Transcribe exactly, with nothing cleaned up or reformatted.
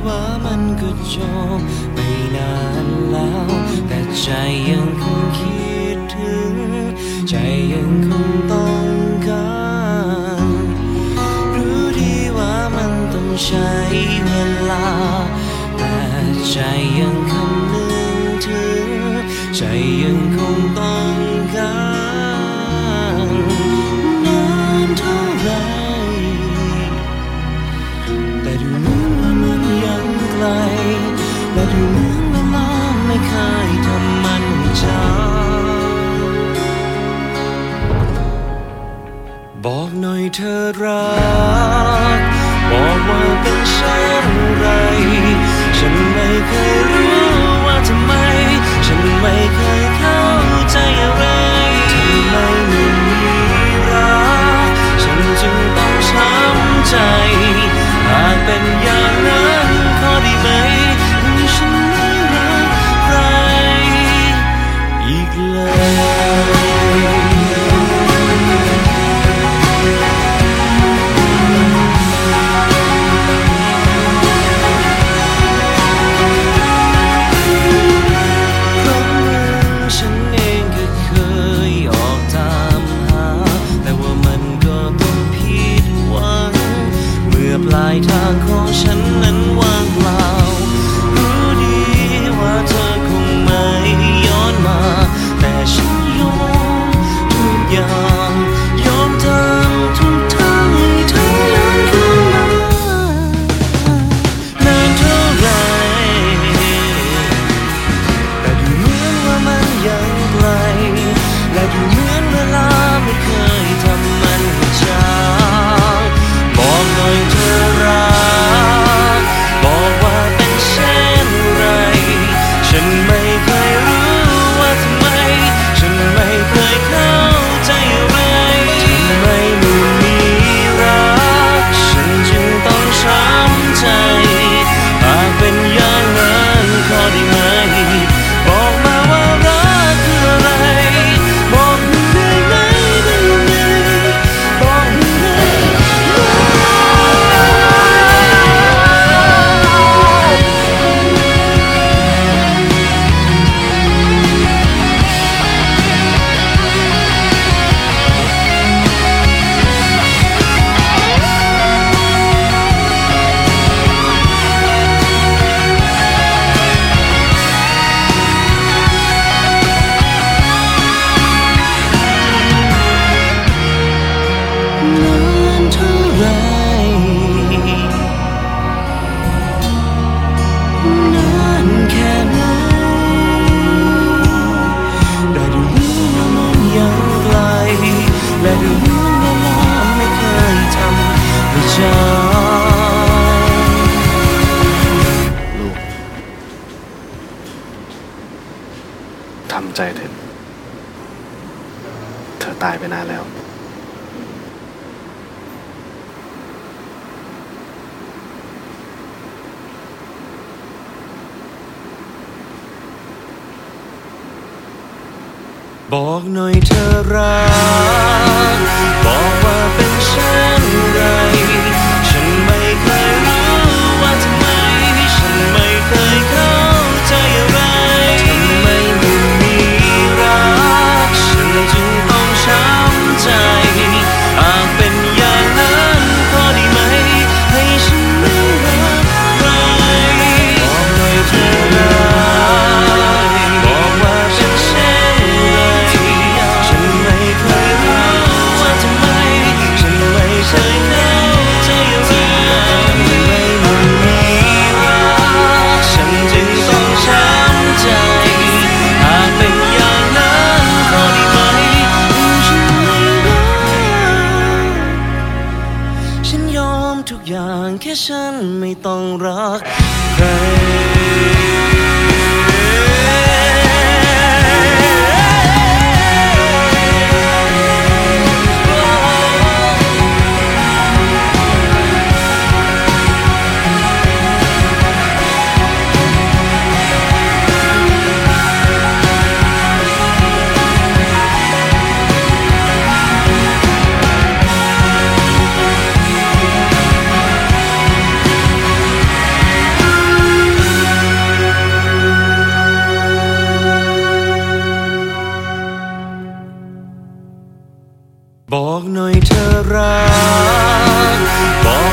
ว่ามันก็จบไปนานแล้วแต่ใจยังคงคิดถึงใจยังคงต้องการรู้ดีว่ามันต้องใช้เวลาแต่ใจยังคำนึงถึงใจยังคงต้องการนานเท่าไรแต่ดูเหมือนว่ามันยังไกลและดูเหมือนเวลาไม่เคยทำมันช้าบอกหน่อยเธอรักบอกว่าเป็นเช่นไรฉันไม่เคยรู้ว่าทำไมฉันไม่เคยเข้าใจอะไรทำไมไม่มีรักฉันจึงต้องช้ำใจหากเป็นอย่างนั้นขอได้ไหมให้ฉันไม่รักใครอีกเลยปลายทางของฉันนั้นว่างเปล่ารู้ดีว่าเธอคงไม่ย้อนมาแต่ฉันยอมทุกอย่างยอมทำทุกทางให้เธอย้อนคืนมานานเท่าไรแต่ดูเหมือนว่ามันยังไกลและดูเหมือนเวลาไม่เคยทำมันช้าบอกหน่อยเธอรักบอกว่าเป็นเช่นไรฉันไม่เคยรู้ว่าทำไมฉันไม่เคยเข้าใจอะไรทำไมไม่มีรักฉันจึงต้องช้ำใจหากเป็นอย่างนั้นขอได้ไหมบอกมาว่ารักคืออะไรบอกได้ไหมได้ไหมบอกได้และดูเหมือนเวลาไม่เคยทำให้ช้าลูกทำใจเถอะเธอตายไปนานแล้วบอกหน่อยเธอรักบอกว่าเป็นเช่นไรฉันไม่เคยรู้ว่าทำไมฉันไม่เคยเข้าใจอะไรทำไมไม่มีรักฉันจึงต้องช้ำใจหากเป็นอย่างนั้นขอได้ไหมให้ฉันไม่รักใครบอกหน่อยเธอรักบอกว่าเป็นเช่นไรฉันไม่เคยรู้ว่าทำไมฉันไม่เคยเข้าใจอะไรทำไมไม่มีรักฉันจึงต้องช้ำใจหากเป็นอย่างนั้นขอได้ไหมฉันไม่รักฉันยอมทุกอย่างแค่ฉันไม่ต้องรักใครบอกหน่อยเธอรักบอก